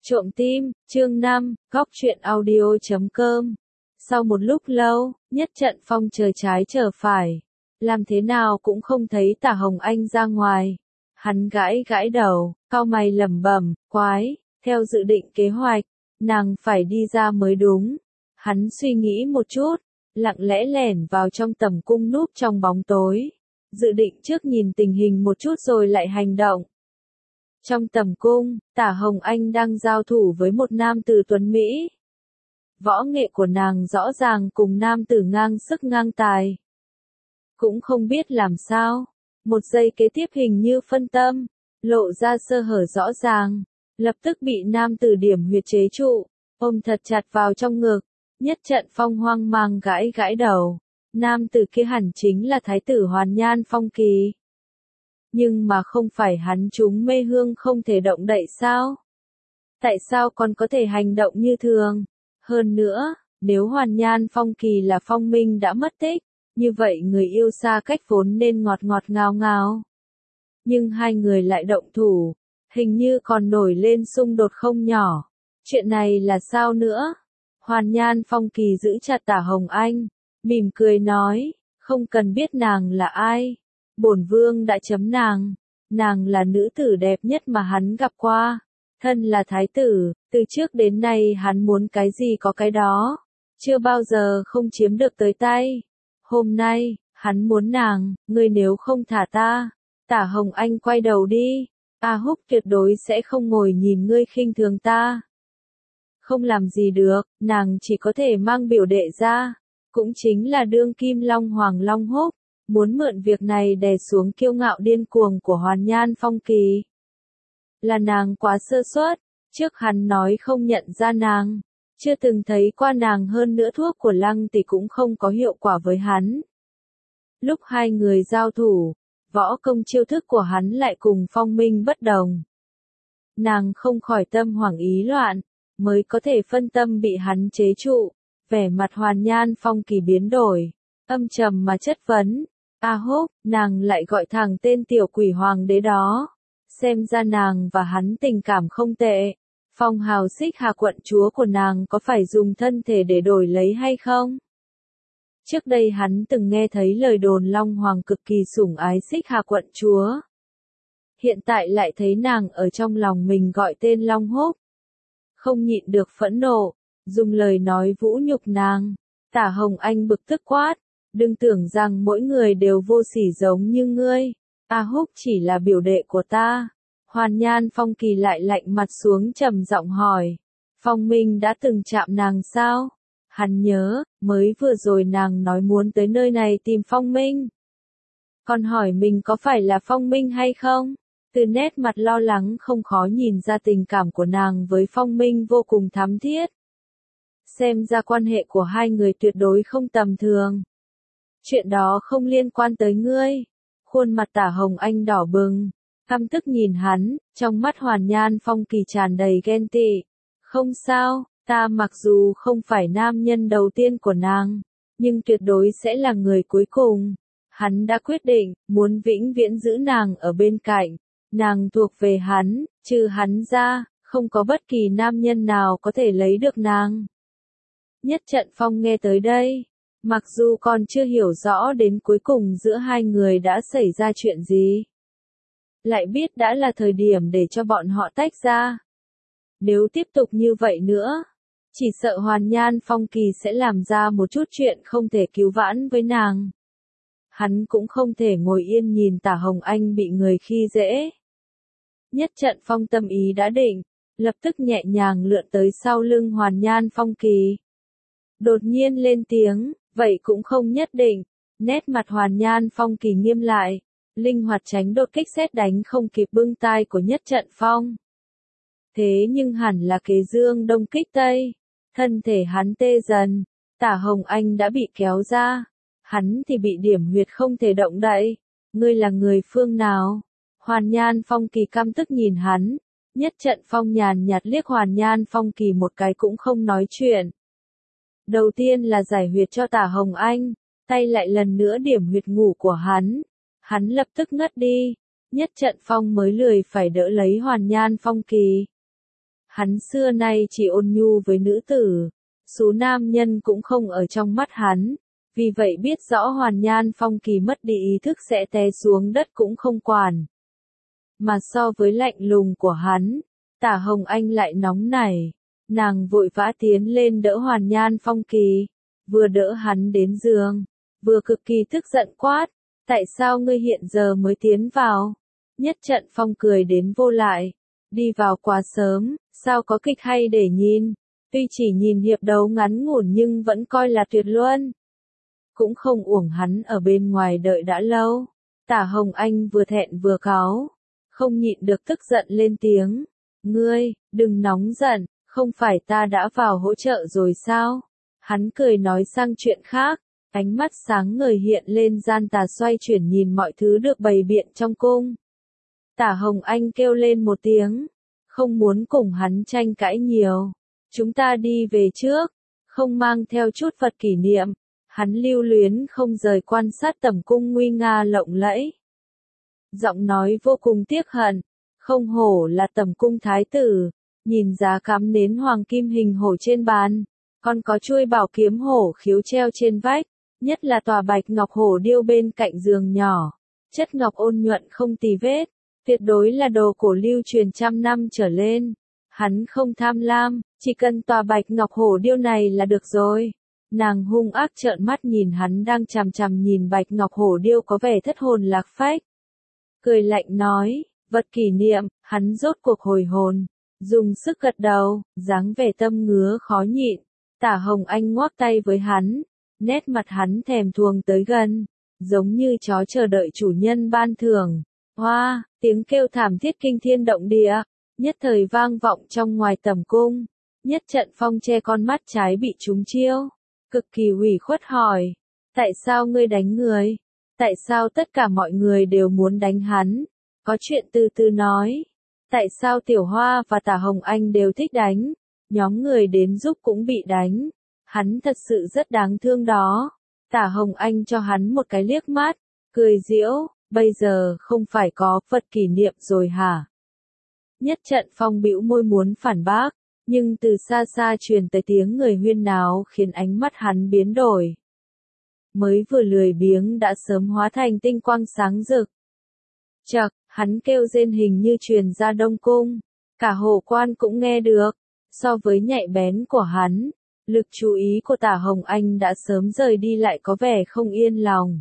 Trộm tim, chương 5, góc truyện audio.com. Sau một lúc lâu, Nhất Trận Phong chờ trái chờ phải. Làm thế nào cũng không thấy Tả Hồng Anh ra ngoài. Hắn gãi gãi đầu, cau mày lẩm bẩm, quái, theo dự định kế hoạch, nàng phải đi ra mới đúng. Hắn suy nghĩ một chút, lặng lẽ lẻn vào trong tầm cung núp trong bóng tối. Dự định trước nhìn tình hình một chút rồi lại hành động. Trong tầm cung, Tả Hồng Anh đang giao thủ với một nam tử tuấn Mỹ. Võ nghệ của nàng rõ ràng cùng nam tử ngang sức ngang tài. Cũng không biết làm sao, một giây kế tiếp hình như phân tâm, lộ ra sơ hở rõ ràng, lập tức bị nam tử điểm huyệt chế trụ, ôm thật chặt vào trong ngực. Nhất Trận Phong hoang mang gãi gãi đầu, nam tử kia hẳn chính là thái tử Hoàn Nhan Phong Kỳ. Nhưng mà không phải hắn chúng mê hương không thể động đậy sao? Tại sao còn có thể hành động như thường? Hơn nữa, nếu Hoàn Nhan Phong Kỳ là Phong Minh đã mất tích, như vậy người yêu xa cách vốn nên ngọt ngọt ngào ngào. Nhưng hai người lại động thủ, hình như còn nổi lên xung đột không nhỏ. Chuyện này là sao nữa? Hoàn Nhan Phong Kỳ giữ chặt Tả Hồng Anh, mỉm cười nói, không cần biết nàng là ai. Bổn vương đã chấm nàng là nữ tử đẹp nhất mà hắn gặp qua. Thân là thái tử, từ trước đến nay hắn muốn cái gì có cái đó. Chưa bao giờ không chiếm được tới tay. Hôm nay, hắn muốn nàng, ngươi nếu không thả ta. Tả Hồng Anh quay đầu đi. A Húc tuyệt đối sẽ không ngồi nhìn ngươi khinh thường ta. Không làm gì được, nàng chỉ có thể mang biểu đệ ra. Cũng chính là đương kim long hoàng Long Húc. Muốn mượn việc này đè xuống kiêu ngạo điên cuồng của Hoàn Nhan Phong Kỳ. Là nàng quá sơ suất, trước hắn nói không nhận ra nàng, chưa từng thấy qua nàng, hơn nữa thuốc của Lăng Tỷ cũng không có hiệu quả với hắn. Lúc hai người giao thủ, võ công chiêu thức của hắn lại cùng Phong Minh bất đồng. Nàng không khỏi tâm hoảng ý loạn, mới có thể phân tâm bị hắn chế trụ, vẻ mặt Hoàn Nhan Phong Kỳ biến đổi, âm trầm mà chất vấn. A Húc, nàng lại gọi thẳng tên tiểu quỷ hoàng đế đó. Xem ra nàng và hắn tình cảm không tệ. Phong hào Xích Hà quận chúa của nàng có phải dùng thân thể để đổi lấy hay không? Trước đây hắn từng nghe thấy lời đồn Long Hoàng cực kỳ sủng ái Xích Hà quận chúa. Hiện tại lại thấy nàng ở trong lòng mình gọi tên Long Húc. Không nhịn được phẫn nộ, dùng lời nói vũ nhục nàng. Tả Hồng Anh bực tức quát. Đừng tưởng rằng mỗi người đều vô sỉ giống như ngươi. A Húc chỉ là biểu đệ của ta. Hoàn Nhan Phong Kỳ lại lạnh mặt xuống trầm giọng hỏi. Phong Minh đã từng chạm nàng sao? Hắn nhớ, mới vừa rồi nàng nói muốn tới nơi này tìm Phong Minh. Còn hỏi mình có phải là Phong Minh hay không? Từ nét mặt lo lắng không khó nhìn ra tình cảm của nàng với Phong Minh vô cùng thắm thiết. Xem ra quan hệ của hai người tuyệt đối không tầm thường. Chuyện đó không liên quan tới ngươi. Khuôn mặt Tả Hồng Anh đỏ bừng, căm tức nhìn hắn, trong mắt Hoàn Nhan Phong Kỳ tràn đầy ghen tị. Không sao, ta mặc dù không phải nam nhân đầu tiên của nàng, nhưng tuyệt đối sẽ là người cuối cùng. Hắn đã quyết định, muốn vĩnh viễn giữ nàng ở bên cạnh. Nàng thuộc về hắn, trừ hắn ra, không có bất kỳ nam nhân nào có thể lấy được nàng. Nhất Trận Phong nghe tới đây. Mặc dù còn chưa hiểu rõ đến cuối cùng giữa hai người đã xảy ra chuyện gì, lại biết đã là thời điểm để cho bọn họ tách ra. Nếu tiếp tục như vậy nữa, chỉ sợ Hoàn Nhan Phong Kỳ sẽ làm ra một chút chuyện không thể cứu vãn với nàng. Hắn cũng không thể ngồi yên nhìn Tả Hồng Anh bị người khi dễ. Nhất Trận Phong tâm ý đã định, lập tức nhẹ nhàng lượn tới sau lưng Hoàn Nhan Phong Kỳ. Đột nhiên lên tiếng. Vậy cũng không nhất định. Nét mặt Hoàn Nhan Phong Kỳ nghiêm lại, linh hoạt tránh đột kích sét đánh không kịp bưng tai của Nhất Trận Phong. Thế nhưng hẳn là kế dương đông kích tây. Thân thể hắn tê dần, Tả Hồng Anh đã bị kéo ra. Hắn thì bị điểm huyệt không thể động đậy. Ngươi là người phương nào? Hoàn Nhan Phong Kỳ căm tức nhìn hắn. Nhất Trận Phong nhàn nhạt liếc Hoàn Nhan Phong Kỳ một cái cũng không nói chuyện. Đầu tiên là giải huyệt cho Tả Hồng Anh, tay lại lần nữa điểm huyệt ngủ của hắn. Hắn lập tức ngất đi. Nhất Trận Phong mới lười phải đỡ lấy Hoàn Nhan Phong Kỳ. Hắn xưa nay chỉ ôn nhu với nữ tử, số nam nhân cũng không ở trong mắt hắn, vì vậy biết rõ Hoàn Nhan Phong Kỳ mất đi ý thức sẽ té xuống đất cũng không quản. Mà so với lạnh lùng của hắn, Tả Hồng Anh lại nóng nảy, nàng vội vã tiến lên đỡ Hoàn Nhan Phong Kỳ, vừa đỡ hắn đến giường, vừa cực kỳ tức giận quát, tại sao ngươi hiện giờ mới tiến vào? Nhất Trận Phong cười đến vô lại, đi vào quá sớm, sao có kịch hay để nhìn, tuy chỉ nhìn hiệp đấu ngắn ngủn nhưng vẫn coi là tuyệt luân. Cũng không uổng hắn ở bên ngoài đợi đã lâu. Tả Hồng Anh vừa thẹn vừa cáu, không nhịn được tức giận lên tiếng, ngươi, đừng nóng giận, không phải ta đã vào hỗ trợ rồi sao? Hắn cười nói sang chuyện khác, ánh mắt sáng ngời hiện lên gian tà xoay chuyển nhìn mọi thứ được bày biện trong cung. Tả Hồng Anh kêu lên một tiếng, không muốn cùng hắn tranh cãi nhiều. Chúng ta đi về trước, không mang theo chút vật kỷ niệm. Hắn lưu luyến không rời quan sát tẩm cung nguy nga lộng lẫy. Giọng nói vô cùng tiếc hận, không hổ là tẩm cung thái tử, nhìn giá cắm nến hoàng kim hình hổ trên bàn, còn có chuôi bảo kiếm hổ khiếu treo trên vách, nhất là tòa bạch ngọc hổ điêu bên cạnh giường nhỏ, chất ngọc ôn nhuận không tì vết, tuyệt đối là đồ cổ lưu truyền trăm năm trở lên. Hắn không tham lam, chỉ cần tòa bạch ngọc hổ điêu này là được rồi. Nàng hung ác trợn mắt nhìn hắn đang chằm chằm nhìn bạch ngọc hổ điêu có vẻ thất hồn lạc phách. Cười lạnh nói, vật kỷ niệm, hắn rốt cuộc hồi hồn, dùng sức gật đầu, dáng vẻ tâm ngứa khó nhịn. Tả Hồng Anh ngoắc tay với hắn, nét mặt hắn thèm thuồng tới gần, giống như chó chờ đợi chủ nhân ban thưởng. Hoa, tiếng kêu thảm thiết kinh thiên động địa, nhất thời vang vọng trong ngoài tẩm cung. Nhất Trận Phong che con mắt trái bị trúng chiêu, cực kỳ ủy khuất hỏi, tại sao ngươi đánh người? Tại sao tất cả mọi người đều muốn đánh hắn? Có chuyện từ từ nói. Tại sao Tiểu Hoa và Tả Hồng Anh đều thích đánh? Nhóm người đến giúp cũng bị đánh. Hắn thật sự rất đáng thương đó. Tả Hồng Anh cho hắn một cái liếc mắt, cười giễu, bây giờ không phải có vật kỷ niệm rồi hả? Nhất Trận Phong bĩu môi muốn phản bác, nhưng từ xa xa truyền tới tiếng người huyên náo khiến ánh mắt hắn biến đổi. Mới vừa lười biếng đã sớm hóa thành tinh quang sáng rực. Chậc, hắn kêu rên hình như truyền ra Đông Cung, cả Hồ Quan cũng nghe được. So với nhạy bén của hắn, lực chú ý của Tả Hồng Anh đã sớm rời đi lại có vẻ không yên lòng.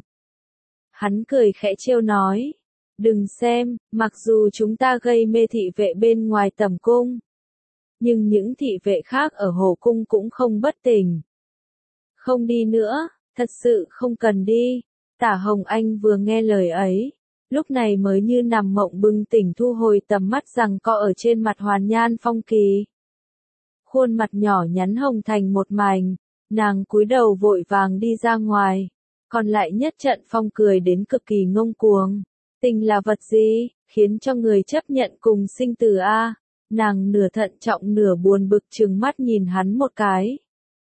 Hắn cười khẽ trêu nói, đừng xem, mặc dù chúng ta gây mê thị vệ bên ngoài tẩm cung, nhưng những thị vệ khác ở Hồ Cung cũng không bất tỉnh. Không đi nữa, thật sự không cần đi. Tả Hồng Anh vừa nghe lời ấy, lúc này mới như nằm mộng bừng tỉnh thu hồi tầm mắt rằng co ở trên mặt Hoàn Nhan Phong Kỳ. Khuôn mặt nhỏ nhắn hồng thành một mảnh, nàng cúi đầu vội vàng đi ra ngoài. Còn lại Nhất Trận Phong cười đến cực kỳ ngông cuồng. Tình là vật gì, khiến cho người chấp nhận cùng sinh tử a? Nàng nửa thận trọng nửa buồn bực trừng mắt nhìn hắn một cái.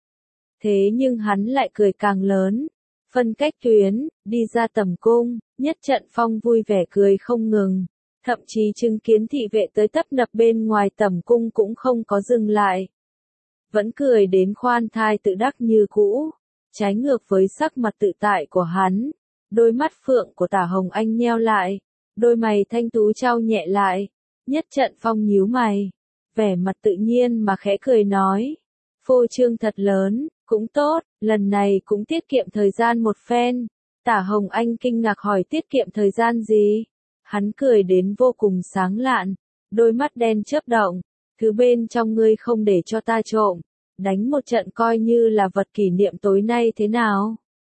Thế nhưng hắn lại cười càng lớn. Phân cách tuyến, đi ra tẩm cung, Nhất Trận Phong vui vẻ cười không ngừng. Thậm chí chứng kiến thị vệ tới tấp nập bên ngoài tẩm cung cũng không có dừng lại. Vẫn cười đến khoan thai tự đắc như cũ. Trái ngược với sắc mặt tự tại của hắn. Đôi mắt phượng của Tả Hồng Anh nheo lại. Đôi mày thanh tú trao nhẹ lại. Nhất Trận Phong nhíu mày. Vẻ mặt tự nhiên mà khẽ cười nói. Phô trương thật lớn, cũng tốt, lần này cũng tiết kiệm thời gian một phen. Tả Hồng Anh kinh ngạc hỏi tiết kiệm thời gian gì? Hắn cười đến vô cùng sáng lạn, đôi mắt đen chớp động. Thứ bên trong ngươi không để cho ta trộm, đánh một trận coi như là vật kỷ niệm tối nay thế nào?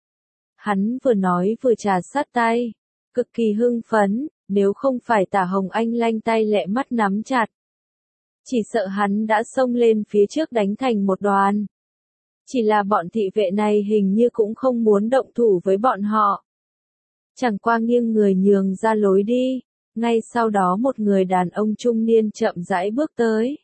Hắn vừa nói vừa trà sát tay, cực kỳ hưng phấn, nếu không phải Tả Hồng Anh lanh tay lẹ mắt nắm chặt. Chỉ sợ hắn đã xông lên phía trước đánh thành một đoàn. Chỉ là bọn thị vệ này hình như cũng không muốn động thủ với bọn họ. Chẳng qua nghiêng người nhường ra lối đi, ngay sau đó một người đàn ông trung niên chậm rãi bước tới.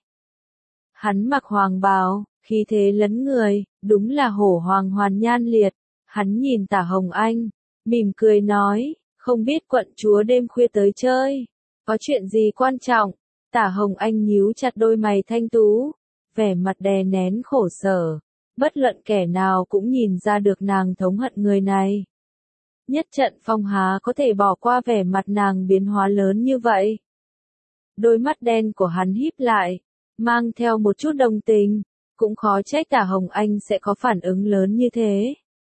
Hắn mặc hoàng bào, khí thế lấn người, đúng là hổ hoàng Hoàn Nhan Liệt. Hắn nhìn Tả Hồng Anh, mỉm cười nói, không biết quận chúa đêm khuya tới chơi, có chuyện gì quan trọng? Tả Hồng Anh nhíu chặt đôi mày thanh tú, vẻ mặt đè nén khổ sở. Bất luận kẻ nào cũng nhìn ra được nàng thống hận người này. Nhất Trận Phong há có thể bỏ qua vẻ mặt nàng biến hóa lớn như vậy. Đôi mắt đen của hắn híp lại, mang theo một chút đồng tình, cũng khó trách Tả Hồng Anh sẽ có phản ứng lớn như thế.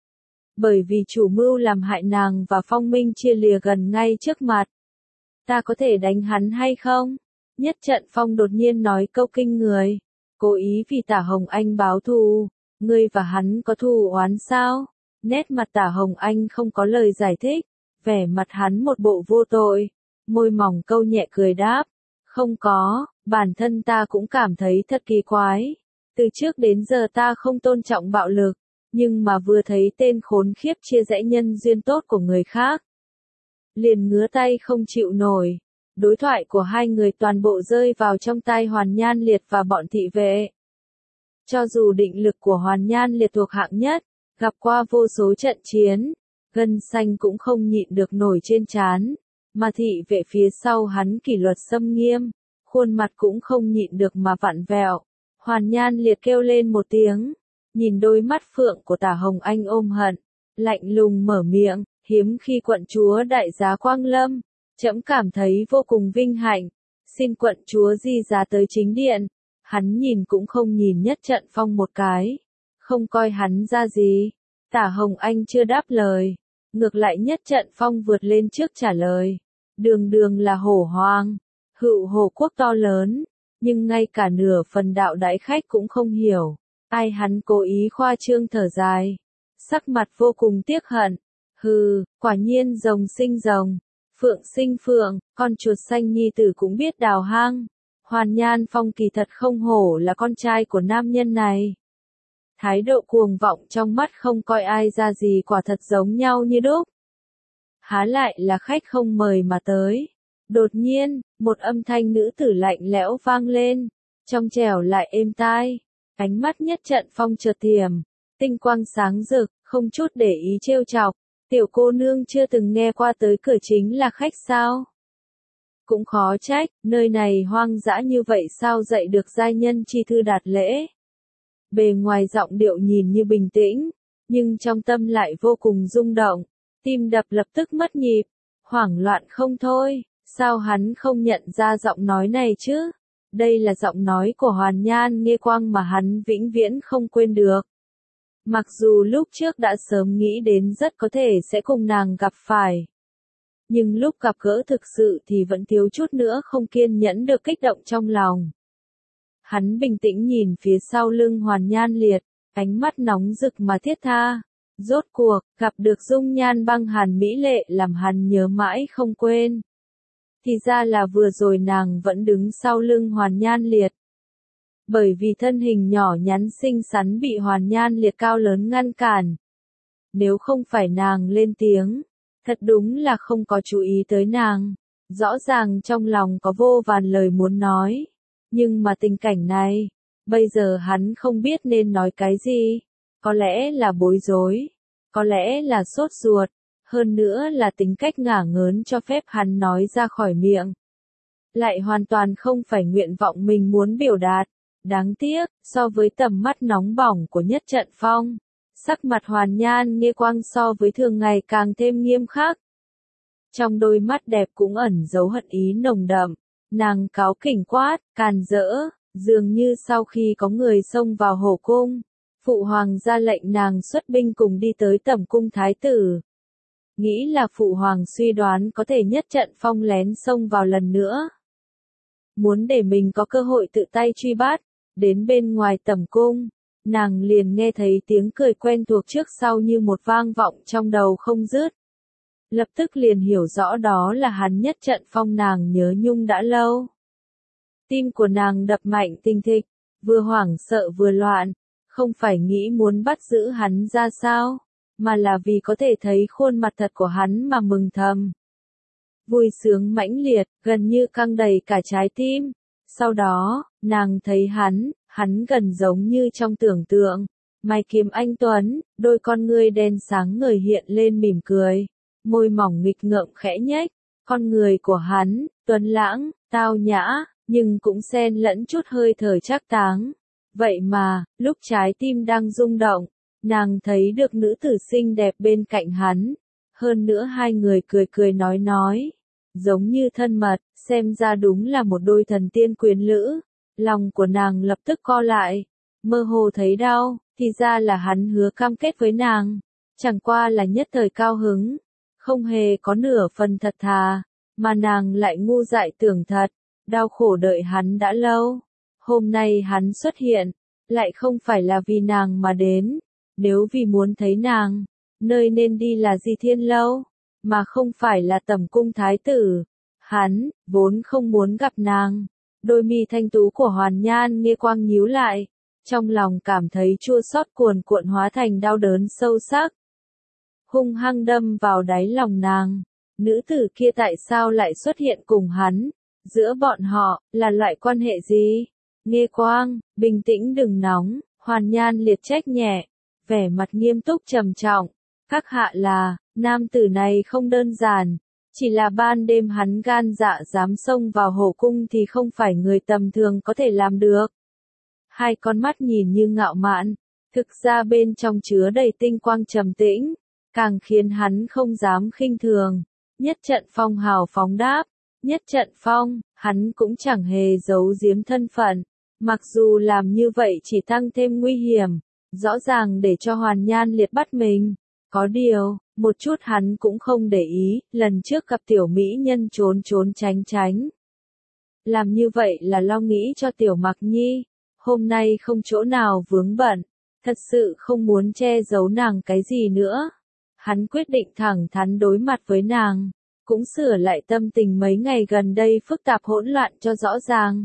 Bởi vì chủ mưu làm hại nàng và Phong Minh chia lìa gần ngay trước mặt. Ta có thể đánh hắn hay không? Nhất Trận Phong đột nhiên nói câu kinh người, cố ý vì Tả Hồng Anh báo thù, ngươi và hắn có thù oán sao? Nét mặt Tả Hồng Anh không có lời giải thích, vẻ mặt hắn một bộ vô tội, môi mỏng câu nhẹ cười đáp, không có, bản thân ta cũng cảm thấy thật kỳ quái. Từ trước đến giờ ta không tôn trọng bạo lực, nhưng mà vừa thấy tên khốn khiếp chia rẽ nhân duyên tốt của người khác, liền ngứa tay không chịu nổi. Đối thoại của hai người toàn bộ rơi vào trong tai Hoàn Nhan Liệt và bọn thị vệ. Cho dù định lực của Hoàn Nhan Liệt thuộc hạng nhất, gặp qua vô số trận chiến, gân xanh cũng không nhịn được nổi trên trán, mà thị vệ phía sau hắn kỷ luật xâm nghiêm, khuôn mặt cũng không nhịn được mà vặn vẹo. Hoàn Nhan Liệt kêu lên một tiếng, nhìn đôi mắt phượng của Tả Hồng Anh ôm hận, lạnh lùng mở miệng, hiếm khi quận chúa đại giá quang lâm, trẫm cảm thấy vô cùng vinh hạnh, xin quận chúa di giá tới chính điện. Hắn nhìn cũng không nhìn Nhất Trận Phong một cái, không coi hắn ra gì. Tả Hồng Anh chưa đáp lời, ngược lại Nhất Trận Phong vượt lên trước trả lời, đường đường là hổ hoàng, hữu hổ quốc to lớn, nhưng ngay cả nửa phần đạo đãi khách cũng không hiểu. Ai hắn cố ý khoa trương thở dài, sắc mặt vô cùng tiếc hận. Hừ, quả nhiên rồng sinh rồng, phượng sinh phượng, con chuột xanh nhi tử cũng biết đào hang. Hoàn Nhan Phong kỳ thật không hổ là con trai của nam nhân này. Thái độ cuồng vọng trong mắt không coi ai ra gì quả thật giống nhau như đúc. Há lại là khách không mời mà tới. Đột nhiên, một âm thanh nữ tử lạnh lẽo vang lên, trong trẻo lại êm tai. Ánh mắt Nhất Trận Phong chợt thiểm, tinh quang sáng rực, không chút để ý trêu chọc. Tiểu cô nương chưa từng nghe qua tới cửa chính là khách sao? Cũng khó trách, nơi này hoang dã như vậy sao dạy được giai nhân chi thư đạt lễ. Bề ngoài giọng điệu nhìn như bình tĩnh, nhưng trong tâm lại vô cùng rung động, tim đập lập tức mất nhịp, hoảng loạn không thôi, sao hắn không nhận ra giọng nói này chứ? Đây là giọng nói của Hoàn Nhan Nghê Quang mà hắn vĩnh viễn không quên được. Mặc dù lúc trước đã sớm nghĩ đến rất có thể sẽ cùng nàng gặp phải, nhưng lúc gặp gỡ thực sự thì vẫn thiếu chút nữa không kiên nhẫn được kích động trong lòng. Hắn bình tĩnh nhìn phía sau lưng Hoàn Nhan Liệt, ánh mắt nóng rực mà thiết tha. Rốt cuộc, gặp được dung nhan băng hàn mỹ lệ làm hắn nhớ mãi không quên. Thì ra là vừa rồi nàng vẫn đứng sau lưng Hoàn Nhan Liệt. Bởi vì thân hình nhỏ nhắn xinh xắn bị Hoàn Nhan Liệt cao lớn ngăn cản. Nếu không phải nàng lên tiếng, thật đúng là không có chú ý tới nàng. Rõ ràng trong lòng có vô vàn lời muốn nói. Nhưng mà tình cảnh này, bây giờ hắn không biết nên nói cái gì. Có lẽ là bối rối, có lẽ là sốt ruột, hơn nữa là tính cách ngả ngớn cho phép hắn nói ra khỏi miệng. Lại hoàn toàn không phải nguyện vọng mình muốn biểu đạt. Đáng tiếc, so với tầm mắt nóng bỏng của Nhất Trận Phong, sắc mặt Hoàn Nhan Nghê Quang so với thường ngày càng thêm nghiêm khắc. Trong đôi mắt đẹp cũng ẩn dấu hận ý nồng đậm, nàng cáu kỉnh quát, càn rỡ, dường như sau khi có người xông vào hổ cung, phụ hoàng ra lệnh nàng xuất binh cùng đi tới tẩm cung thái tử. Nghĩ là phụ hoàng suy đoán có thể Nhất Trận Phong lén xông vào lần nữa. Muốn để mình có cơ hội tự tay truy bắt, đến bên ngoài tẩm cung, nàng liền nghe thấy tiếng cười quen thuộc trước sau như một vang vọng trong đầu không dứt. Lập tức liền hiểu rõ đó là hắn Nhất Trận Phong nàng nhớ nhung đã lâu. Tim của nàng đập mạnh thình thịch, vừa hoảng sợ vừa loạn, không phải nghĩ muốn bắt giữ hắn ra sao, mà là vì có thể thấy khuôn mặt thật của hắn mà mừng thầm. Vui sướng mãnh liệt, gần như căng đầy cả trái tim. Sau đó, nàng thấy hắn gần giống như trong tưởng tượng. Mày kiếm anh tuấn, đôi con ngươi đen sáng ngời hiện lên mỉm cười. Môi mỏng nghịch ngợm khẽ nhếch, con người của hắn, tuấn lãng, tao nhã, nhưng cũng xen lẫn chút hơi thở trác táng. Vậy mà, lúc trái tim đang rung động, nàng thấy được nữ tử xinh đẹp bên cạnh hắn. Hơn nữa hai người cười cười nói, giống như thân mật, xem ra đúng là một đôi thần tiên quyến lữ. Lòng của nàng lập tức co lại, mơ hồ thấy đau, thì ra là hắn hứa cam kết với nàng. Chẳng qua là nhất thời cao hứng, không hề có nửa phần thật thà, mà nàng lại ngu dại tưởng thật, đau khổ đợi hắn đã lâu. Hôm nay hắn xuất hiện, lại không phải là vì nàng mà đến, nếu vì muốn thấy nàng, nơi nên đi là Di Thiên Lâu, mà không phải là Tẩm cung thái tử. Hắn, vốn không muốn gặp nàng. Đôi mi thanh tú của Hoàn Nhan Nghê Quang nhíu lại, trong lòng cảm thấy chua xót cuồn cuộn hóa thành đau đớn sâu sắc. Hung hăng đâm vào đáy lòng nàng, nữ tử kia tại sao lại xuất hiện cùng hắn, giữa bọn họ, là loại quan hệ gì? Nghê Quang, bình tĩnh đừng nóng, Hoàn Nhan liệt trách nhẹ, vẻ mặt nghiêm túc trầm trọng. Các hạ là, nam tử này không đơn giản, chỉ là ban đêm hắn gan dạ dám xông vào hổ cung thì không phải người tầm thường có thể làm được. Hai con mắt nhìn như ngạo mạn, thực ra bên trong chứa đầy tinh quang trầm tĩnh, càng khiến hắn không dám khinh thường. Nhất Trận Phong hào phóng đáp, Nhất Trận Phong, hắn cũng chẳng hề giấu giếm thân phận, mặc dù làm như vậy chỉ tăng thêm nguy hiểm, rõ ràng để cho Hoàn Nhan liệt bắt mình. Có điều, một chút hắn cũng không để ý, lần trước gặp tiểu mỹ nhân trốn tránh. Làm như vậy là lo nghĩ cho tiểu Mặc Nhi, hôm nay không chỗ nào vướng bận, thật sự không muốn che giấu nàng cái gì nữa. Hắn quyết định thẳng thắn đối mặt với nàng, cũng sửa lại tâm tình mấy ngày gần đây phức tạp hỗn loạn cho rõ ràng.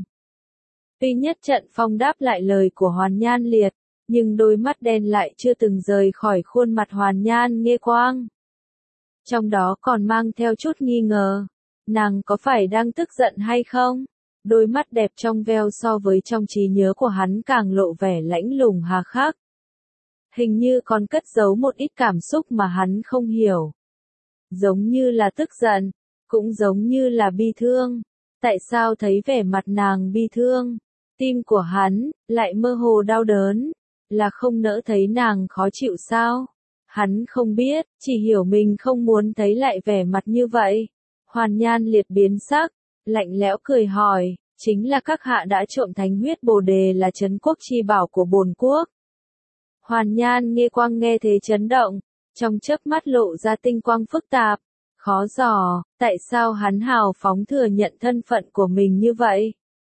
Tuy Nhất Trận Phong đáp lại lời của Hoàn Nhan liệt, nhưng đôi mắt đen lại chưa từng rời khỏi khuôn mặt Hoàn Nhan Nghê Quang. Trong đó còn mang theo chút nghi ngờ, nàng có phải đang tức giận hay không? Đôi mắt đẹp trong veo so với trong trí nhớ của hắn càng lộ vẻ lãnh lùng hà khắc. Hình như còn cất giấu một ít cảm xúc mà hắn không hiểu. Giống như là tức giận, cũng giống như là bi thương. Tại sao thấy vẻ mặt nàng bi thương? Tim của hắn, lại mơ hồ đau đớn. Là không nỡ thấy nàng khó chịu sao? Hắn không biết, chỉ hiểu mình không muốn thấy lại vẻ mặt như vậy. Hoàn Nhan liệt biến sắc, lạnh lẽo cười hỏi, chính là các hạ đã trộm thánh huyết bồ đề là trấn quốc chi bảo của bổn quốc. Hoàn Nhan Nghê Quang nghe thế chấn động, trong chớp mắt lộ ra tinh quang phức tạp, khó dò, tại sao hắn hào phóng thừa nhận thân phận của mình như vậy?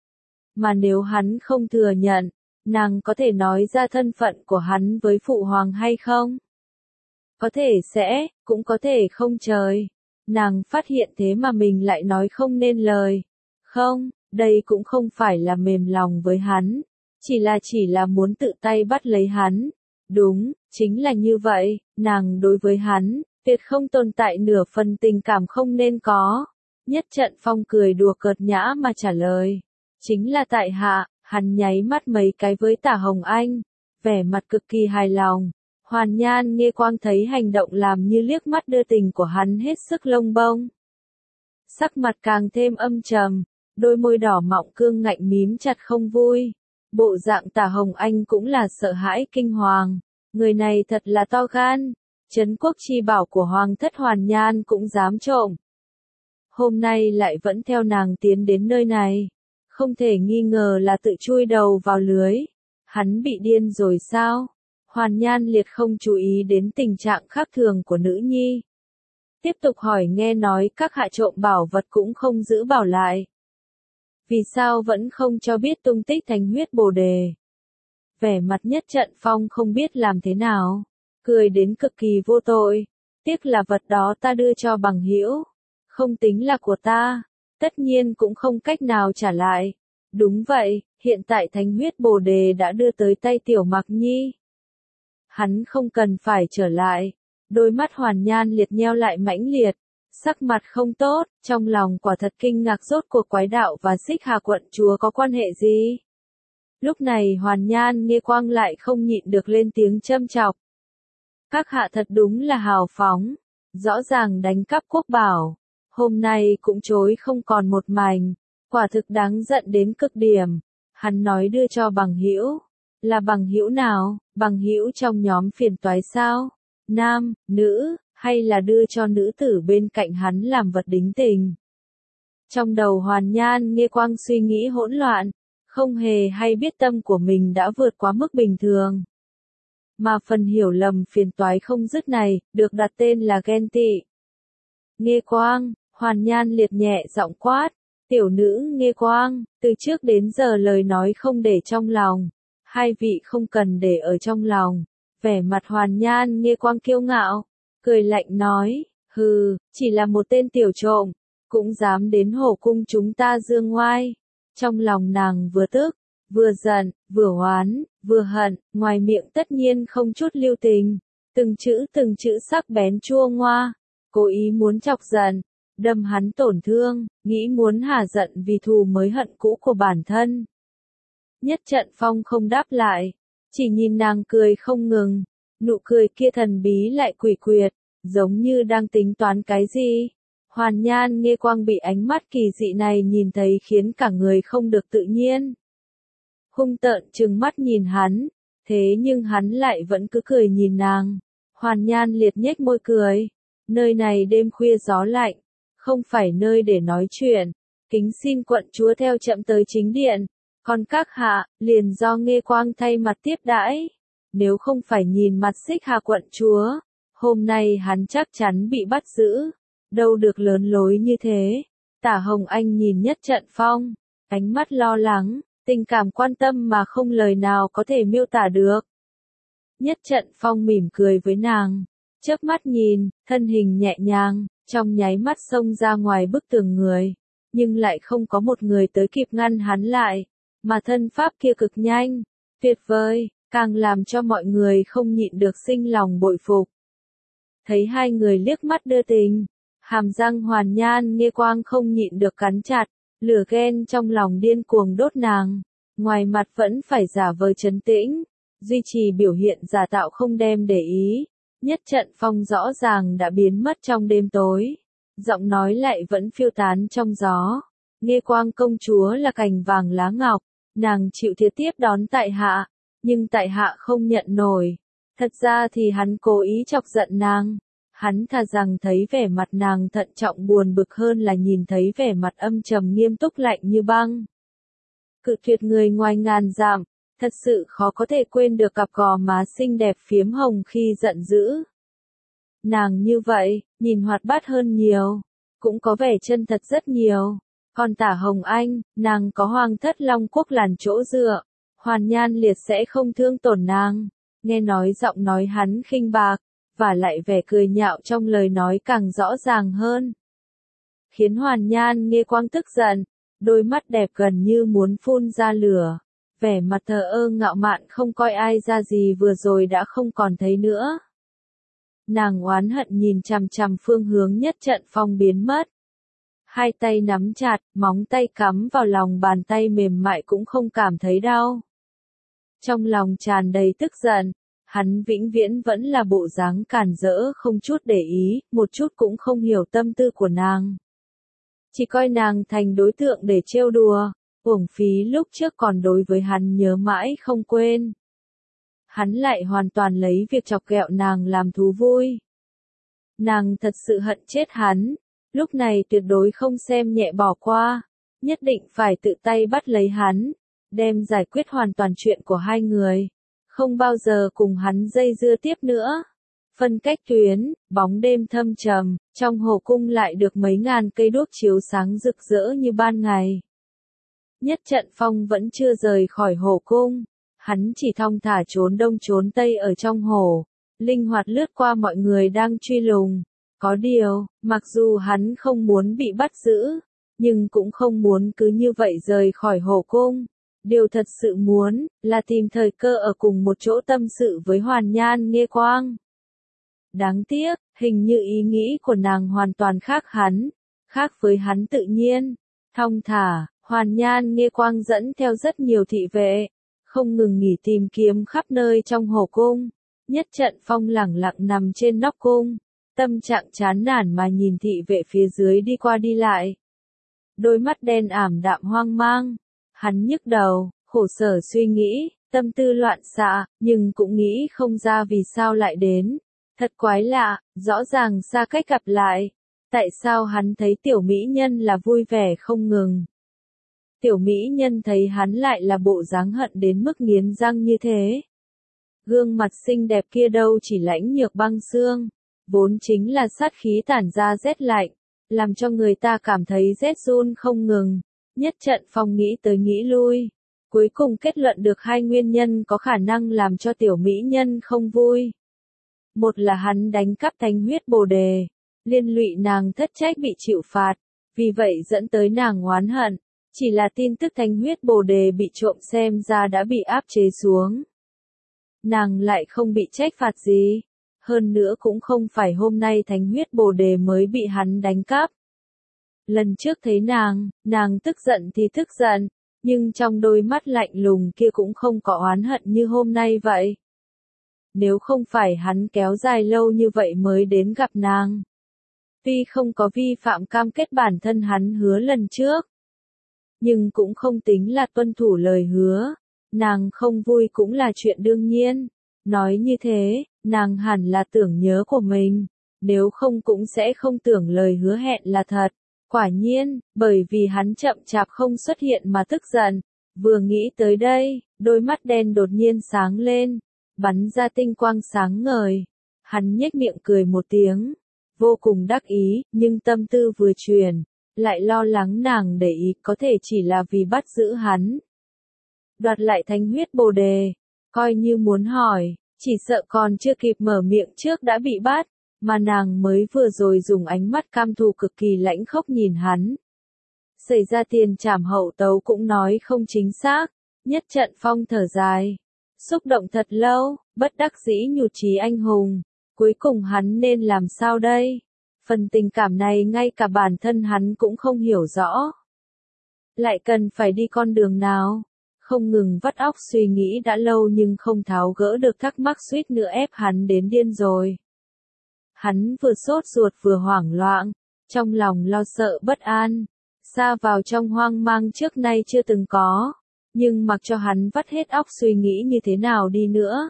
Mà nếu hắn không thừa nhận, nàng có thể nói ra thân phận của hắn với phụ hoàng hay không? Có thể sẽ, cũng có thể không trời. Nàng phát hiện thế mà mình lại nói không nên lời. Không, đây cũng không phải là mềm lòng với hắn, chỉ là muốn tự tay bắt lấy hắn. Đúng, chính là như vậy, nàng đối với hắn, tuyệt không tồn tại nửa phần tình cảm không nên có. Nhất Trận Phong cười đùa cợt nhã mà trả lời. Chính là tại hạ, hắn nháy mắt mấy cái với Tả Hồng Anh, vẻ mặt cực kỳ hài lòng. Hoàn Nhan Nghê Quang thấy hành động làm như liếc mắt đưa tình của hắn hết sức lông bông. Sắc mặt càng thêm âm trầm, đôi môi đỏ mọng cương ngạnh mím chặt không vui. Bộ dạng Tả Hồng Anh cũng là sợ hãi kinh hoàng. Người này thật là to gan, trấn quốc chi bảo của Hoàng thất Hoàn Nhan cũng dám trộm. Hôm nay lại vẫn theo nàng tiến đến nơi này. Không thể nghi ngờ là tự chui đầu vào lưới. Hắn bị điên rồi sao? Hoàn Nhan liệt không chú ý đến tình trạng khác thường của nữ nhi. Tiếp tục hỏi nghe nói các hạ trộm bảo vật cũng không giữ bảo lại. Vì sao vẫn không cho biết tung tích thánh huyết bồ đề? Vẻ mặt Nhất Trận Phong không biết làm thế nào. Cười đến cực kỳ vô tội. Tiếc là vật đó ta đưa cho bằng hữu. Không tính là của ta. Tất nhiên cũng không cách nào trả lại. Đúng vậy, hiện tại thánh huyết bồ đề đã đưa tới tay tiểu Mặc Nhi. Hắn không cần phải trở lại. Đôi mắt Hoàn Nhan liệt nheo lại mãnh liệt. Sắc mặt không tốt, trong lòng quả thật kinh ngạc rốt cuộc Quái Đạo và Xích Hà quận chúa có quan hệ gì. Lúc này Hoàn Nhan Nghê Quang lại không nhịn được lên tiếng châm chọc. Các hạ thật đúng là hào phóng, rõ ràng đánh cắp quốc bảo. Hôm nay cũng chối không còn một mảnh, Quả thực đáng giận đến cực điểm. Hắn nói đưa cho bằng hữu. Là bằng hữu nào? Bằng hữu trong nhóm phiền toái sao? Nam, nữ, hay là đưa cho nữ tử bên cạnh hắn làm vật đính tình? Trong đầu Hoàn Nhan Nghê Quang suy nghĩ hỗn loạn, không hề hay biết tâm của mình đã vượt quá mức bình thường. Mà phần hiểu lầm phiền toái không dứt này, được đặt tên là ghen tị. Nghê Quang, Hoàn Nhan liệt nhẹ giọng quát, tiểu nữ Nghê Quang, từ trước đến giờ lời nói không để trong lòng, hai vị không cần để ở trong lòng. Vẻ mặt Hoàn Nhan Nghê Quang kiêu ngạo, cười lạnh nói, hừ, chỉ là một tên tiểu trộm, cũng dám đến hổ cung chúng ta dương ngoai. Trong lòng nàng vừa tức, vừa giận, vừa oán, vừa hận, ngoài miệng tất nhiên không chút lưu tình, từng chữ sắc bén chua ngoa, cố ý muốn chọc giận, đâm hắn tổn thương, nghĩ muốn hả giận vì thù mới hận cũ của bản thân. Nhất Trận Phong không đáp lại, chỉ nhìn nàng cười không ngừng, nụ cười kia thần bí lại quỷ quyệt, giống như đang tính toán cái gì. Hoàn Nhan Nghê Quang bị ánh mắt kỳ dị này nhìn thấy khiến cả người không được tự nhiên. Hung tợn trừng mắt nhìn hắn, thế nhưng hắn lại vẫn cứ cười nhìn nàng. Hoàn Nhan liệt nhếch môi cười, nơi này đêm khuya gió lạnh, không phải nơi để nói chuyện, kính xin quận chúa theo chậm tới chính điện, còn các hạ, liền do Nghê Quang thay mặt tiếp đãi. Nếu không phải nhìn mặt Xích Hà quận chúa, hôm nay hắn chắc chắn bị bắt giữ. Đâu được lớn lối như thế. Tả Hồng Anh nhìn Nhất Trận Phong, ánh mắt lo lắng, tình cảm quan tâm mà không lời nào có thể miêu tả được. Nhất Trận Phong mỉm cười với nàng, chớp mắt nhìn, thân hình nhẹ nhàng, trong nháy mắt xông ra ngoài bức tường người, nhưng lại không có một người tới kịp ngăn hắn lại, mà thân pháp kia cực nhanh, tuyệt vời, càng làm cho mọi người không nhịn được sinh lòng bội phục. Thấy hai người liếc mắt đưa tình, hàm răng Hoàn Nhan Nghê Quang không nhịn được cắn chặt, lửa ghen trong lòng điên cuồng đốt nàng, ngoài mặt vẫn phải giả vờ trấn tĩnh, duy trì biểu hiện giả tạo không đem để ý. Nhất Trận Phong rõ ràng đã biến mất trong đêm tối, giọng nói lại vẫn phiêu tán trong gió. Nghê Quang công chúa là cành vàng lá ngọc, nàng chịu thiệt tiếp đón tại hạ, nhưng tại hạ không nhận nổi. Thật ra thì hắn cố ý chọc giận nàng. Hắn thà rằng thấy vẻ mặt nàng thận trọng buồn bực hơn là nhìn thấy vẻ mặt âm trầm nghiêm túc lạnh như băng. Cự tuyệt người ngoài ngàn dặm, thật sự khó có thể quên được cặp gò má xinh đẹp phiếm hồng khi giận dữ. Nàng như vậy, nhìn hoạt bát hơn nhiều, cũng có vẻ chân thật rất nhiều. Còn Tả Hồng Anh, nàng có Hoàng thất Long Quốc làm chỗ dựa, Hoàn Nhan liệt sẽ không thương tổn nàng. Nghe nói giọng nói hắn khinh bạc, và lại vẻ cười nhạo trong lời nói càng rõ ràng hơn. Khiến Hoàn Nhan Nghê Quang tức giận, đôi mắt đẹp gần như muốn phun ra lửa, vẻ mặt thờ ơ ngạo mạn không coi ai ra gì vừa rồi đã không còn thấy nữa. Nàng oán hận nhìn chằm chằm phương hướng Nhất Trận Phong biến mất. Hai tay nắm chặt, móng tay cắm vào lòng bàn tay mềm mại cũng không cảm thấy đau. Trong lòng tràn đầy tức giận. Hắn vĩnh viễn vẫn là bộ dáng càn rỡ không chút để ý, một chút cũng không hiểu tâm tư của nàng. Chỉ coi nàng thành đối tượng để trêu đùa, uổng phí lúc trước còn đối với hắn nhớ mãi không quên. Hắn lại hoàn toàn lấy việc chọc ghẹo nàng làm thú vui. Nàng thật sự hận chết hắn, lúc này tuyệt đối không xem nhẹ bỏ qua, nhất định phải tự tay bắt lấy hắn, đem giải quyết hoàn toàn chuyện của hai người. Không bao giờ cùng hắn dây dưa tiếp nữa. Phân cách tuyến, bóng đêm thâm trầm, trong hồ cung lại được mấy ngàn cây đuốc chiếu sáng rực rỡ như ban ngày. Nhất Trận Phong vẫn chưa rời khỏi hồ cung, hắn chỉ thong thả trốn đông trốn tây ở trong hồ, linh hoạt lướt qua mọi người đang truy lùng. Có điều, mặc dù hắn không muốn bị bắt giữ, nhưng cũng không muốn cứ như vậy rời khỏi hồ cung. Điều thật sự muốn, là tìm thời cơ ở cùng một chỗ tâm sự với Hoàn Nhan Nghê Quang. Đáng tiếc, hình như ý nghĩ của nàng hoàn toàn khác hắn, khác với hắn tự nhiên. Thong thả, Hoàn Nhan Nghê Quang dẫn theo rất nhiều thị vệ, không ngừng nghỉ tìm kiếm khắp nơi trong hồ cung. Nhất Trận Phong lẳng lặng nằm trên nóc cung, tâm trạng chán nản mà nhìn thị vệ phía dưới đi qua đi lại. đôi mắt đen ảm đạm hoang mang. Hắn nhức đầu, khổ sở suy nghĩ, tâm tư loạn xạ, nhưng cũng nghĩ không ra vì sao lại đến. Thật quái lạ, rõ ràng xa cách gặp lại. Tại sao hắn thấy tiểu mỹ nhân là vui vẻ không ngừng? Tiểu mỹ nhân thấy hắn lại là bộ dáng hận đến mức nghiến răng như thế. Gương mặt xinh đẹp kia đâu chỉ lãnh nhược băng xương, vốn chính là sát khí tản ra rét lạnh, làm cho người ta cảm thấy rét run không ngừng. Nhất Trận Phong nghĩ tới nghĩ lui, cuối cùng kết luận được hai nguyên nhân có khả năng làm cho tiểu mỹ nhân không vui. Một là hắn đánh cắp thánh huyết bồ đề, liên lụy nàng thất trách bị chịu phạt, vì vậy dẫn tới nàng oán hận. Chỉ là tin tức thánh huyết bồ đề bị trộm xem ra đã bị áp chế xuống. Nàng lại không bị trách phạt gì. Hơn nữa cũng không phải hôm nay thánh huyết bồ đề mới bị hắn đánh cắp. Lần trước thấy nàng tức giận thì tức giận, nhưng trong đôi mắt lạnh lùng kia cũng không có oán hận như hôm nay vậy. Nếu không phải hắn kéo dài lâu như vậy mới đến gặp nàng. Tuy không có vi phạm cam kết bản thân hắn hứa lần trước, nhưng cũng không tính là tuân thủ lời hứa. Nàng không vui cũng là chuyện đương nhiên. Nói như thế, nàng hẳn là tưởng nhớ của mình, nếu không cũng sẽ không tưởng lời hứa hẹn là thật. Quả nhiên, bởi vì hắn chậm chạp không xuất hiện mà tức giận. Vừa nghĩ tới đây, đôi mắt đen đột nhiên sáng lên, bắn ra tinh quang sáng ngời. Hắn nhếch miệng cười một tiếng, vô cùng đắc ý, nhưng tâm tư vừa chuyển, lại lo lắng nàng để ý có thể chỉ là vì bắt giữ hắn. Đoạt lại thánh huyết bồ đề, coi như muốn hỏi, chỉ sợ còn chưa kịp mở miệng trước đã bị bắt, mà nàng mới vừa rồi dùng ánh mắt cam thù cực kỳ lãnh khốc nhìn hắn. Xảy ra tiền trảm hậu tấu cũng nói không chính xác. Nhất Trận Phong thở dài, xúc động thật lâu, bất đắc dĩ nhụt chí anh hùng. Cuối cùng hắn nên làm sao đây? Phần tình cảm này ngay cả bản thân hắn cũng không hiểu rõ. Lại cần phải đi con đường nào? Không ngừng vắt óc suy nghĩ đã lâu nhưng không tháo gỡ được thắc mắc suýt nữa ép hắn đến điên rồi. Hắn vừa sốt ruột vừa hoảng loạn, trong lòng lo sợ bất an, sa vào trong hoang mang trước nay chưa từng có, nhưng mặc cho hắn vắt hết óc suy nghĩ như thế nào đi nữa.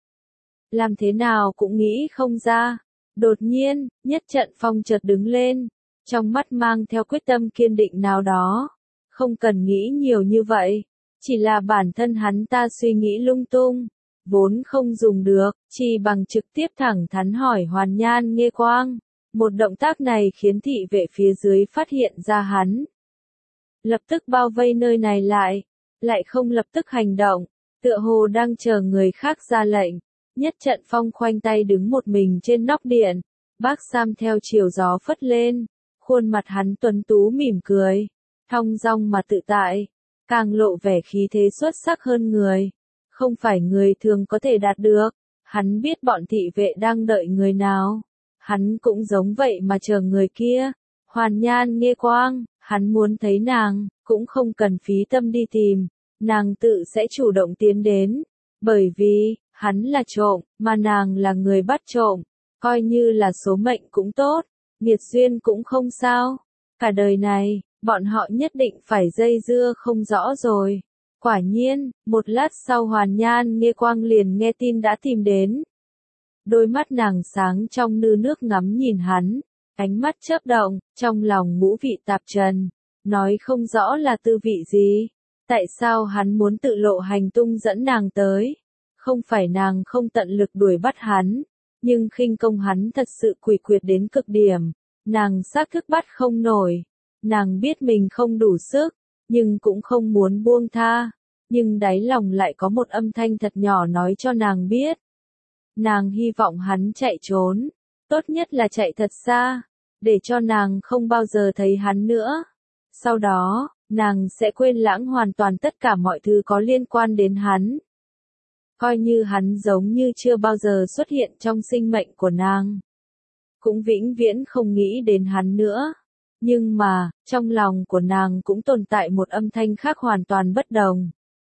Làm thế nào cũng nghĩ không ra. Đột nhiên, Nhất Trận Phong chợt đứng lên, trong mắt mang theo quyết tâm kiên định nào đó. Không cần nghĩ nhiều như vậy, chỉ là bản thân hắn ta suy nghĩ lung tung, vốn không dùng được, chỉ bằng trực tiếp thẳng thắn hỏi Hoàn Nhan Nghê Quang. Một động tác này khiến thị vệ phía dưới phát hiện ra hắn. Lập tức bao vây nơi này lại không lập tức hành động, tựa hồ đang chờ người khác ra lệnh. Nhất Trận Phong khoanh tay đứng một mình trên nóc điện, bác sam theo chiều gió phất lên, khuôn mặt hắn tuấn tú mỉm cười, thong dong mà tự tại, càng lộ vẻ khí thế xuất sắc hơn người, không phải người thường có thể đạt được. Hắn biết bọn thị vệ đang đợi người nào, hắn cũng giống vậy mà chờ người kia. Hoàn Nhan Nghê Quang, hắn muốn thấy nàng, cũng không cần phí tâm đi tìm, nàng tự sẽ chủ động tiến đến, bởi vì hắn là trộm, mà nàng là người bắt trộm, coi như là số mệnh cũng tốt, nghiệt duyên cũng không sao. Cả đời này, bọn họ nhất định phải dây dưa không rõ rồi. Quả nhiên, một lát sau Hoàn Nhan Nghê Quang liền nghe tin đã tìm đến. Đôi mắt nàng sáng trong như nước ngắm nhìn hắn, ánh mắt chớp động, trong lòng ngũ vị tạp trần, nói không rõ là tư vị gì. Tại sao hắn muốn tự lộ hành tung dẫn nàng tới? Không phải nàng không tận lực đuổi bắt hắn, nhưng khinh công hắn thật sự quỷ quyệt đến cực điểm, nàng xác thức bắt không nổi. Nàng biết mình không đủ sức, nhưng cũng không muốn buông tha, nhưng đáy lòng lại có một âm thanh thật nhỏ nói cho nàng biết. Nàng hy vọng hắn chạy trốn, tốt nhất là chạy thật xa, để cho nàng không bao giờ thấy hắn nữa. Sau đó, nàng sẽ quên lãng hoàn toàn tất cả mọi thứ có liên quan đến hắn. Coi như hắn giống như chưa bao giờ xuất hiện trong sinh mệnh của nàng. Cũng vĩnh viễn không nghĩ đến hắn nữa. Nhưng mà, trong lòng của nàng cũng tồn tại một âm thanh khác hoàn toàn bất đồng.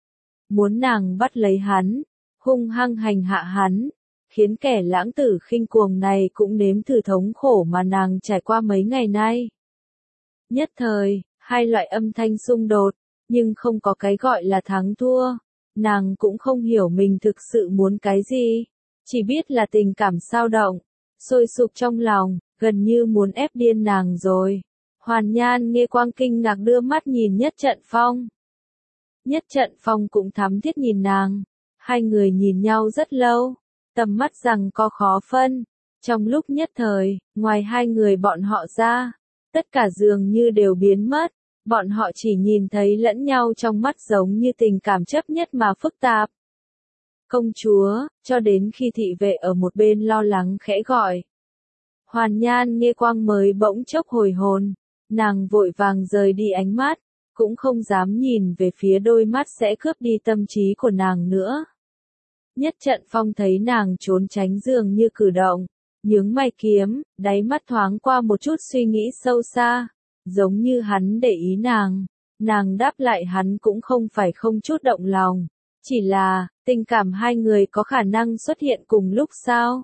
Muốn nàng bắt lấy hắn, hung hăng hành hạ hắn, khiến kẻ lãng tử khinh cuồng này cũng nếm thử thống khổ mà nàng trải qua mấy ngày nay. Nhất thời, hai loại âm thanh xung đột, nhưng không có cái gọi là thắng thua. Nàng cũng không hiểu mình thực sự muốn cái gì, chỉ biết là tình cảm xao động, sôi sục trong lòng, gần như muốn ép điên nàng rồi. Hoàn Nhan Nghê Quang kinh ngạc đưa mắt nhìn Nhất Trận Phong. Nhất Trận Phong cũng thắm thiết nhìn nàng, hai người nhìn nhau rất lâu, tầm mắt rằng có khó phân. Trong lúc nhất thời, ngoài hai người bọn họ ra, tất cả dường như đều biến mất, bọn họ chỉ nhìn thấy lẫn nhau trong mắt giống như tình cảm chấp nhất mà phức tạp. Công chúa, cho đến khi thị vệ ở một bên lo lắng khẽ gọi. Hoàn Nhan Nghê Quang mới bỗng chốc hồi hồn, nàng vội vàng rời đi ánh mắt, cũng không dám nhìn về phía đôi mắt sẽ cướp đi tâm trí của nàng nữa. Nhất Trận Phong thấy nàng trốn tránh dường như cử động, nhướng mày kiếm, đáy mắt thoáng qua một chút suy nghĩ sâu xa, giống như hắn để ý nàng đáp lại hắn cũng không phải không chút động lòng, chỉ là, tình cảm hai người có khả năng xuất hiện cùng lúc sao?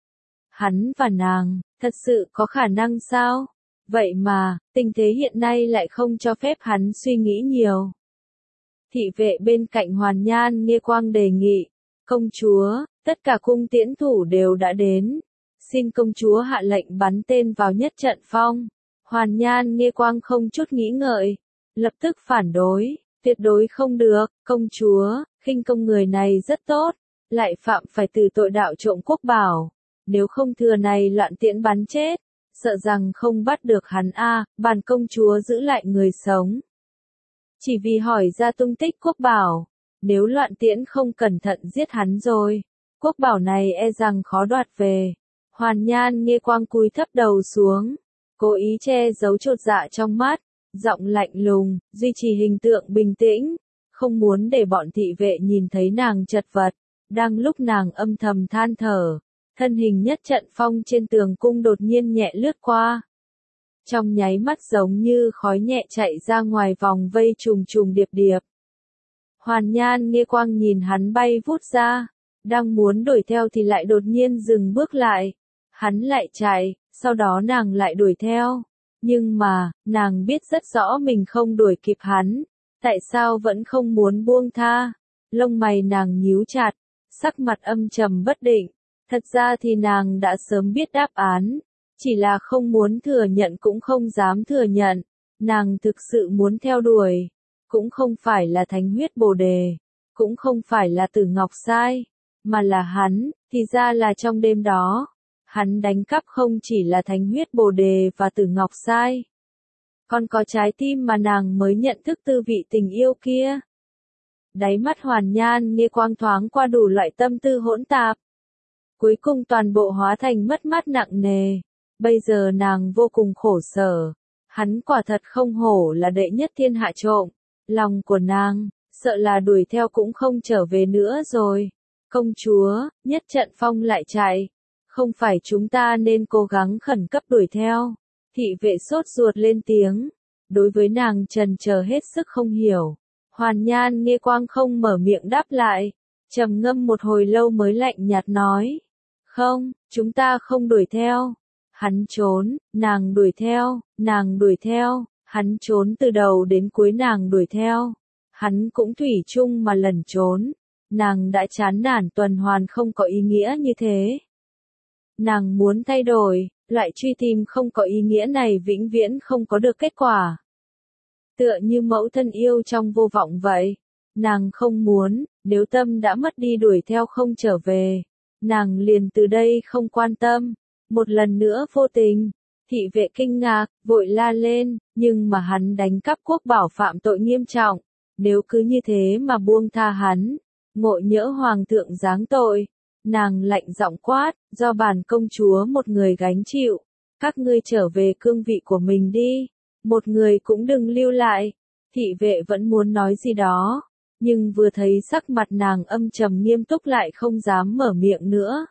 Hắn và nàng, thật sự có khả năng sao? Vậy mà, tình thế hiện nay lại không cho phép hắn suy nghĩ nhiều. Thị vệ bên cạnh Hoàn Nhan Nghê Quang đề nghị, công chúa, tất cả cung tiễn thủ đều đã đến. Xin công chúa hạ lệnh bắn tên vào Nhất Trận Phong. Hoàn Nhan Nghê Quang không chút nghĩ ngợi, lập tức phản đối, tuyệt đối không được, công chúa, khinh công người này rất tốt, lại phạm phải từ tội đạo trộm quốc bảo, nếu không thừa này loạn tiễn bắn chết, sợ rằng không bắt được hắn bản công chúa giữ lại người sống. Chỉ vì hỏi ra tung tích quốc bảo, nếu loạn tiễn không cẩn thận giết hắn rồi, quốc bảo này e rằng khó đoạt về. Hoàn Nhan Nghê Quang cúi thấp đầu xuống, cố ý che giấu chột dạ trong mắt, giọng lạnh lùng, duy trì hình tượng bình tĩnh, không muốn để bọn thị vệ nhìn thấy nàng chật vật. Đang lúc nàng âm thầm than thở, thân hình Nhất Trận Phong trên tường cung đột nhiên nhẹ lướt qua. Trong nháy mắt giống như khói nhẹ chạy ra ngoài vòng vây trùng trùng điệp điệp. Hoàn Nhan Nghê Quang nhìn hắn bay vút ra, đang muốn đuổi theo thì lại đột nhiên dừng bước lại. Hắn lại chạy, sau đó nàng lại đuổi theo. Nhưng mà, nàng biết rất rõ mình không đuổi kịp hắn, tại sao vẫn không muốn buông tha. Lông mày nàng nhíu chặt, sắc mặt âm trầm bất định. Thật ra thì nàng đã sớm biết đáp án, chỉ là không muốn thừa nhận cũng không dám thừa nhận. Nàng thực sự muốn theo đuổi, cũng không phải là Thánh Huyết Bồ Đề, cũng không phải là Tử Ngọc Sai, mà là hắn. Thì ra là trong đêm đó, hắn đánh cắp không chỉ là Thánh Huyết Bồ Đề và Tử Ngọc Sai, còn có trái tim mà nàng mới nhận thức tư vị tình yêu kia. Đáy mắt Hoàn Nhan Nghê Quang thoáng qua đủ loại tâm tư hỗn tạp. Cuối cùng toàn bộ hóa thành mất mát nặng nề. Bây giờ nàng vô cùng khổ sở. Hắn quả thật không hổ là đệ nhất thiên hạ trộm. Lòng của nàng, sợ là đuổi theo cũng không trở về nữa rồi. Công chúa, Nhất Trận Phong lại chạy. Không phải chúng ta nên cố gắng khẩn cấp đuổi theo. Thị vệ sốt ruột lên tiếng. Đối với nàng trần chờ hết sức không hiểu. Hoàn Nhan Nghê Quang không mở miệng đáp lại. Trầm ngâm một hồi lâu mới lạnh nhạt nói. Không, chúng ta không đuổi theo. Hắn trốn, nàng đuổi theo, nàng đuổi theo, hắn trốn từ đầu đến cuối nàng đuổi theo. Hắn cũng thủy chung mà lẩn trốn. Nàng đã chán nản tuần hoàn không có ý nghĩa như thế. Nàng muốn thay đổi, loại truy tìm không có ý nghĩa này vĩnh viễn không có được kết quả. Tựa như mẫu thân yêu trong vô vọng vậy. Nàng không muốn, nếu tâm đã mất đi đuổi theo không trở về. Nàng liền từ đây không quan tâm. Một lần nữa vô tình. Thị vệ kinh ngạc, vội la lên, nhưng mà hắn đánh cắp quốc bảo phạm tội nghiêm trọng. Nếu cứ như thế mà buông tha hắn, ngộ nhỡ hoàng thượng giáng tội. Nàng lạnh giọng quát, do bản công chúa một người gánh chịu. Các ngươi trở về cương vị của mình đi. Một người cũng đừng lưu lại. Thị vệ vẫn muốn nói gì đó, nhưng vừa thấy sắc mặt nàng âm trầm nghiêm túc lại không dám mở miệng nữa.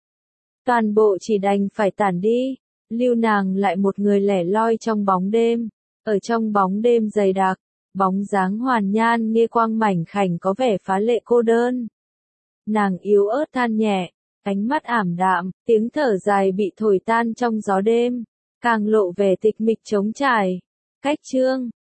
Toàn bộ chỉ đành phải tản đi, lưu nàng lại một người lẻ loi trong bóng đêm. Ở trong bóng đêm dày đặc, bóng dáng Hoàn Nhan Nghê Quang mảnh khảnh có vẻ phá lệ cô đơn. Nàng yếu ớt than nhẹ, ánh mắt ảm đạm, tiếng thở dài bị thổi tan trong gió đêm, càng lộ vẻ tịch mịch trống trải. Cách chương